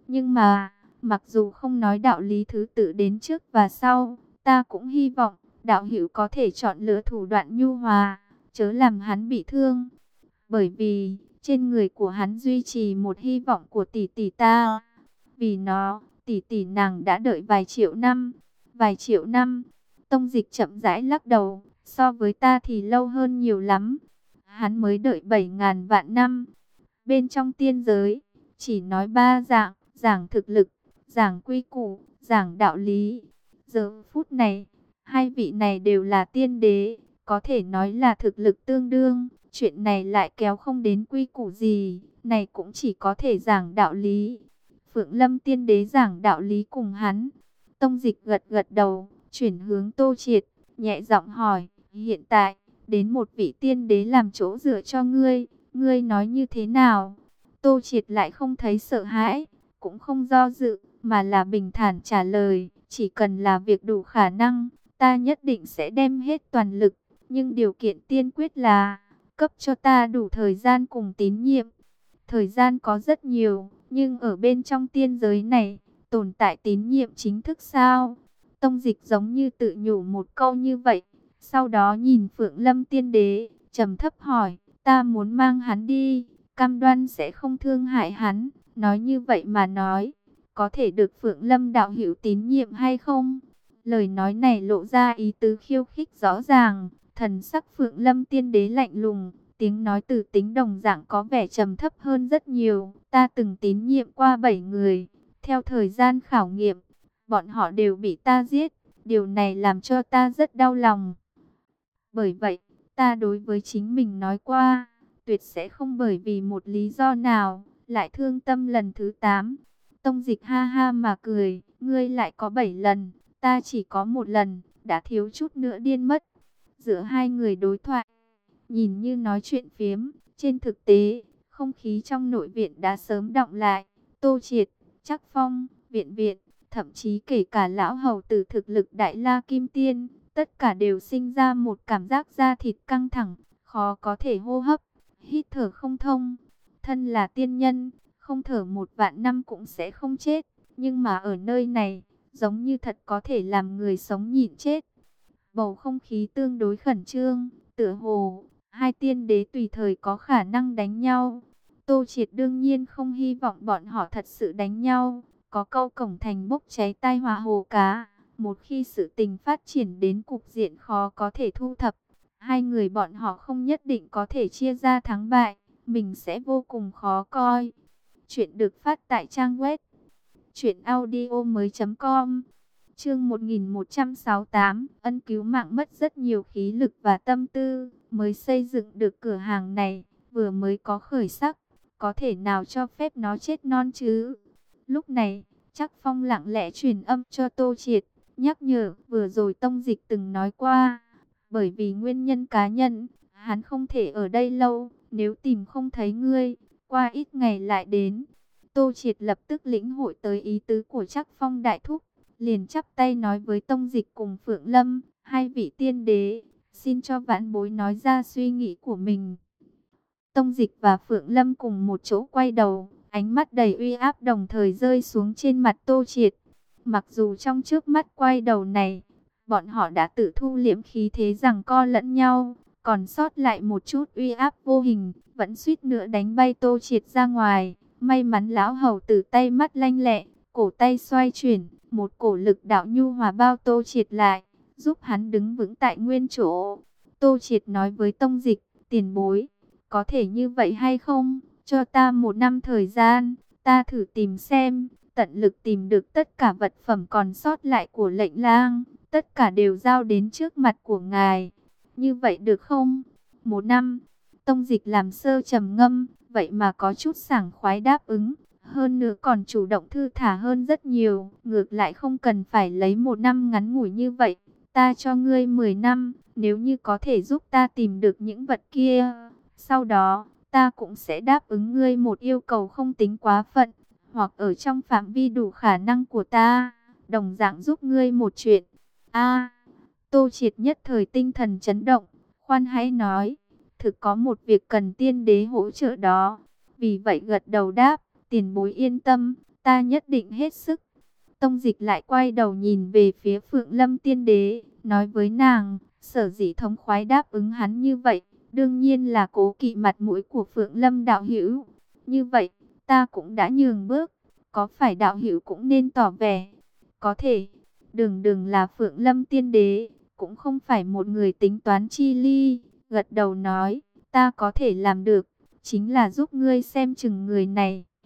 Nhưng mà, mặc dù không nói đạo lý thứ tự đến trước và sau, ta cũng hy vọng đạo hữu có thể chọn lựa thủ đoạn nhu hòa, chớ làm hắn bị thương. Bởi vì, trên người của hắn duy trì một hy vọng của tỷ tỷ ta. Vì nó, tỷ tỷ nàng đã đợi vài triệu năm. Vài triệu năm, Tông Dịch chậm rãi lắc đầu, so với ta thì lâu hơn nhiều lắm. Hắn mới đợi bảy ngàn vạn năm. Bên trong tiên giới, chỉ nói ba dạng, giảng thực lực, giảng quy củ, giảng đạo lý. Giờ phút này, hai vị này đều là tiên đế, có thể nói là thực lực tương đương. Chuyện này lại kéo không đến quy củ gì, này cũng chỉ có thể giảng đạo lý. Phượng Lâm tiên đế giảng đạo lý cùng hắn. Tông Dịch gật gật đầu, chuyển hướng Tô Triệt, nhẹ giọng hỏi, hiện tại, đến một vị tiên đế làm chỗ dựa cho ngươi, ngươi nói như thế nào? Tô Triệt lại không thấy sợ hãi, cũng không do dự, mà là bình thản trả lời, chỉ cần là việc đủ khả năng, ta nhất định sẽ đem hết toàn lực, nhưng điều kiện tiên quyết là cấp cho ta đủ thời gian cùng tín nhiệm. Thời gian có rất nhiều, nhưng ở bên trong tiên giới này, tồn tại tín nhiệm chính thức sao? Tông Dịch giống như tự nhủ một câu như vậy, sau đó nhìn Phượng Lâm tiên đế, trầm thấp hỏi, ta muốn mang hắn đi, cam đoan sẽ không thương hại hắn. Nói như vậy mà nói, có thể được Phượng Lâm đạo hữu tín nhiệm hay không? Lời nói này lộ ra ý tứ khiêu khích rõ ràng, thần sắc Phượng Lâm tiên đế lạnh lùng, tiếng nói từ tính đồng dạng có vẻ trầm thấp hơn rất nhiều. Ta từng tín nhiệm qua bảy người, theo thời gian khảo nghiệm, bọn họ đều bị ta giết, điều này làm cho ta rất đau lòng. Bởi vậy, ta đối với chính mình nói qua, tuyệt sẽ không bởi vì một lý do nào, lại thương tâm lần thứ tám. Tông Dịch ha ha mà cười, ngươi lại có bảy lần, ta chỉ có một lần, đã thiếu chút nữa điên mất. Giữa hai người đối thoại, nhìn như nói chuyện phiếm, trên thực tế, không khí trong nội viện đã sớm đọng lại. Tô Triệt, Trác Phong, Viện Viện, thậm chí kể cả lão hầu tử thực lực Đại La Kim Tiên, tất cả đều sinh ra một cảm giác da thịt căng thẳng, khó có thể hô hấp, hít thở không thông. Thân là tiên nhân, không thở một vạn năm cũng sẽ không chết, nhưng mà ở nơi này, giống như thật có thể làm người sống nhịn chết. Bầu không khí tương đối khẩn trương, tựa hồ hai tiên đế tùy thời có khả năng đánh nhau. Tô Triệt đương nhiên không hy vọng bọn họ thật sự đánh nhau. Có câu cổng thành bốc cháy tai họa hồ cá. Một khi sự tình phát triển đến cục diện khó có thể thu thập, hai người bọn họ không nhất định có thể chia ra thắng bại. Mình sẽ vô cùng khó coi. Chuyện được phát tại trang web truyện audio mới chấm com. Chương một nghìn một trăm sáu mươi tám, ân cứu mạng mất rất nhiều khí lực và tâm tư, mới xây dựng được cửa hàng này, vừa mới có khởi sắc, có thể nào cho phép nó chết non chứ? Lúc này, Trác Phong lặng lẽ truyền âm cho Tô Triệt, nhắc nhở, vừa rồi Tông Dịch từng nói qua, bởi vì nguyên nhân cá nhân, hắn không thể ở đây lâu, nếu tìm không thấy ngươi, qua ít ngày lại đến. Tô Triệt lập tức lĩnh hội tới ý tứ của Trác Phong đại thúc, liền chắp tay nói với Tông Dịch cùng Phượng Lâm, hai vị tiên đế, xin cho vãn bối nói ra suy nghĩ của mình. Tông Dịch và Phượng Lâm cùng một chỗ quay đầu, ánh mắt đầy uy áp đồng thời rơi xuống trên mặt Tô Triệt. Mặc dù trong trước mắt quay đầu này, bọn họ đã tự thu liễm khí thế giằng co lẫn nhau, còn sót lại một chút uy áp vô hình, vẫn suýt nữa đánh bay Tô Triệt ra ngoài. May mắn lão hầu tử tay mắt lanh lẹ, cổ tay xoay chuyển, một cổ lực đạo nhu hòa bao Tô Triệt lại, giúp hắn đứng vững tại nguyên chỗ. Tô Triệt nói với Tông Dịch, tiền bối, có thể như vậy hay không? Cho ta một năm thời gian, ta thử tìm xem, tận lực tìm được tất cả vật phẩm còn sót lại của lệnh lang, tất cả đều giao đến trước mặt của ngài. Như vậy được không? Một năm, Tông Dịch làm sơ trầm ngâm, vậy mà có chút sảng khoái đáp ứng. Hơn nữa còn chủ động thư thả hơn rất nhiều, ngược lại không cần phải lấy một năm ngắn ngủi như vậy. Ta cho ngươi mười năm, nếu như có thể giúp ta tìm được những vật kia, sau đó, ta cũng sẽ đáp ứng ngươi một yêu cầu không tính quá phận, hoặc ở trong phạm vi đủ khả năng của ta, đồng dạng giúp ngươi một chuyện. A, Tô Triệt nhất thời tinh thần chấn động, khoan hãy nói, thực có một việc cần tiên đế hỗ trợ đó. Vì vậy gật đầu đáp, tiền bối yên tâm, ta nhất định hết sức. Tông Dịch lại quay đầu nhìn về phía Phượng Lâm Tiên Đế, nói với nàng, sở dĩ thống khoái đáp ứng hắn như vậy, đương nhiên là cố kỵ mặt mũi của Phượng Lâm đạo hữu. Như vậy, ta cũng đã nhường bước, có phải đạo hữu cũng nên tỏ vẻ. Có thể, đừng đừng là Phượng Lâm Tiên Đế, cũng không phải một người tính toán chi ly, gật đầu nói, ta có thể làm được, chính là giúp ngươi xem chừng người này.